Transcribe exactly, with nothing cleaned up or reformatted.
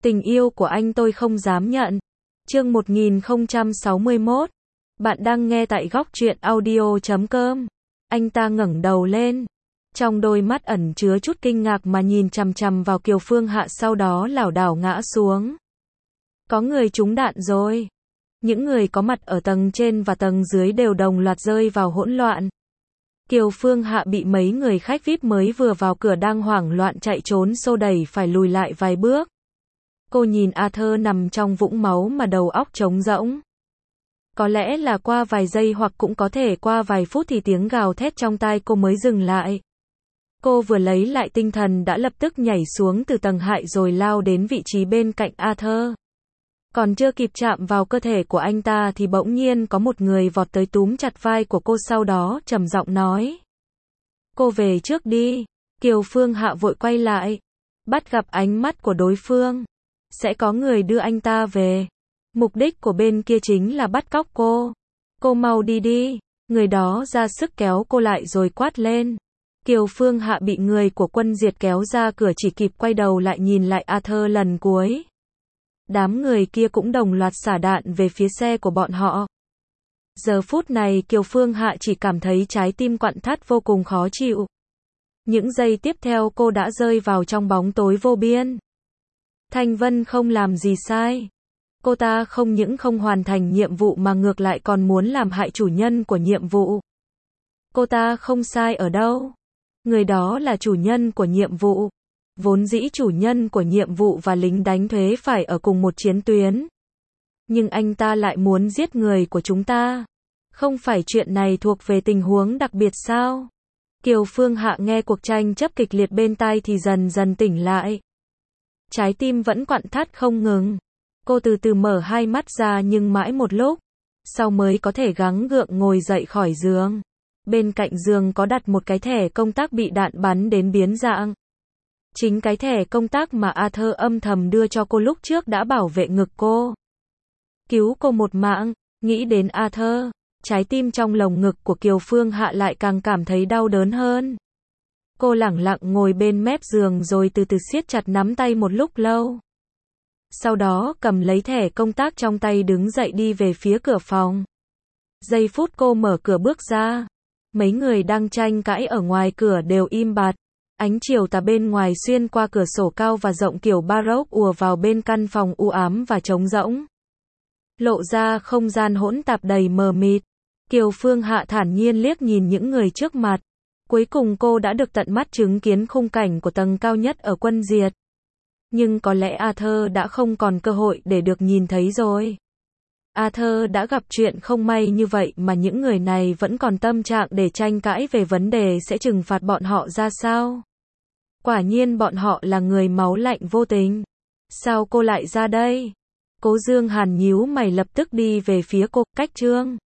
Tình yêu của anh tôi không dám nhận. Chương một nghìn không trăm sáu mươi mốt. Bạn đang nghe tại góc truyện audio chấm com. Anh ta ngẩng đầu lên. Trong đôi mắt ẩn chứa chút kinh ngạc mà nhìn chằm chằm vào Kiều Phương Hạ, sau đó lảo đảo ngã xuống. Có người trúng đạn rồi. Những người có mặt ở tầng trên và tầng dưới đều đồng loạt rơi vào hỗn loạn. Kiều Phương Hạ bị mấy người khách vi ai pi mới vừa vào cửa đang hoảng loạn chạy trốn xô đẩy phải lùi lại vài bước. Cô nhìn Arthur nằm trong vũng máu mà đầu óc trống rỗng. Có lẽ là qua vài giây hoặc cũng có thể qua vài phút thì tiếng gào thét trong tai cô mới dừng lại. Cô vừa lấy lại tinh thần đã lập tức nhảy xuống từ tầng hại rồi lao đến vị trí bên cạnh Arthur. Còn chưa kịp chạm vào cơ thể của anh ta thì bỗng nhiên có một người vọt tới túm chặt vai của cô, sau đó trầm giọng nói: "Cô về trước đi." Kiều Phương Hạ vội quay lại, bắt gặp ánh mắt của đối phương. Sẽ có người đưa anh ta về. Mục đích của bên kia chính là bắt cóc cô. Cô mau đi đi. Người đó ra sức kéo cô lại rồi quát lên. Kiều Phương Hạ bị người của Quân Diệt kéo ra cửa, chỉ kịp quay đầu lại nhìn lại Arthur lần cuối. Đám người kia cũng đồng loạt xả đạn về phía xe của bọn họ. Giờ phút này Kiều Phương Hạ chỉ cảm thấy trái tim quặn thắt vô cùng khó chịu. Những giây tiếp theo cô đã rơi vào trong bóng tối vô biên. Thanh Vân không làm gì sai. Cô ta không những không hoàn thành nhiệm vụ mà ngược lại còn muốn làm hại chủ nhân của nhiệm vụ. Cô ta không sai ở đâu. Người đó là chủ nhân của nhiệm vụ. Vốn dĩ chủ nhân của nhiệm vụ và lính đánh thuế phải ở cùng một chiến tuyến. Nhưng anh ta lại muốn giết người của chúng ta. Không phải chuyện này thuộc về tình huống đặc biệt sao? Kiều Phương Hạ nghe cuộc tranh chấp kịch liệt bên tai thì dần dần tỉnh lại. Trái tim vẫn quặn thắt không ngừng. Cô từ từ mở hai mắt ra nhưng mãi một lúc sau mới có thể gắng gượng ngồi dậy khỏi giường. Bên cạnh giường có đặt một cái thẻ công tác bị đạn bắn đến biến dạng. Chính cái thẻ công tác mà Arthur âm thầm đưa cho cô lúc trước đã bảo vệ ngực cô, cứu cô một mạng. Nghĩ đến Arthur, trái tim trong lồng ngực của Kiều Phương Hạ lại càng cảm thấy đau đớn hơn. Cô lẳng lặng ngồi bên mép giường rồi từ từ siết chặt nắm tay một lúc lâu. Sau đó cầm lấy thẻ công tác trong tay đứng dậy đi về phía cửa phòng. Giây phút cô mở cửa bước ra, mấy người đang tranh cãi ở ngoài cửa đều im bặt. Ánh chiều tà bên ngoài xuyên qua cửa sổ cao và rộng kiểu baroque ùa vào bên căn phòng u ám và trống rỗng, lộ ra không gian hỗn tạp đầy mờ mịt. Kiều Phương Hạ thản nhiên liếc nhìn những người trước mặt. Cuối cùng cô đã được tận mắt chứng kiến khung cảnh của tầng cao nhất ở Quân Diệt. Nhưng có lẽ Arthur đã không còn cơ hội để được nhìn thấy rồi. Arthur đã gặp chuyện không may như vậy mà những người này vẫn còn tâm trạng để tranh cãi về vấn đề sẽ trừng phạt bọn họ ra sao. Quả nhiên bọn họ là người máu lạnh vô tình. Sao cô lại ra đây? Cố Dương Hàn nhíu mày lập tức đi về phía cô. Cách Trương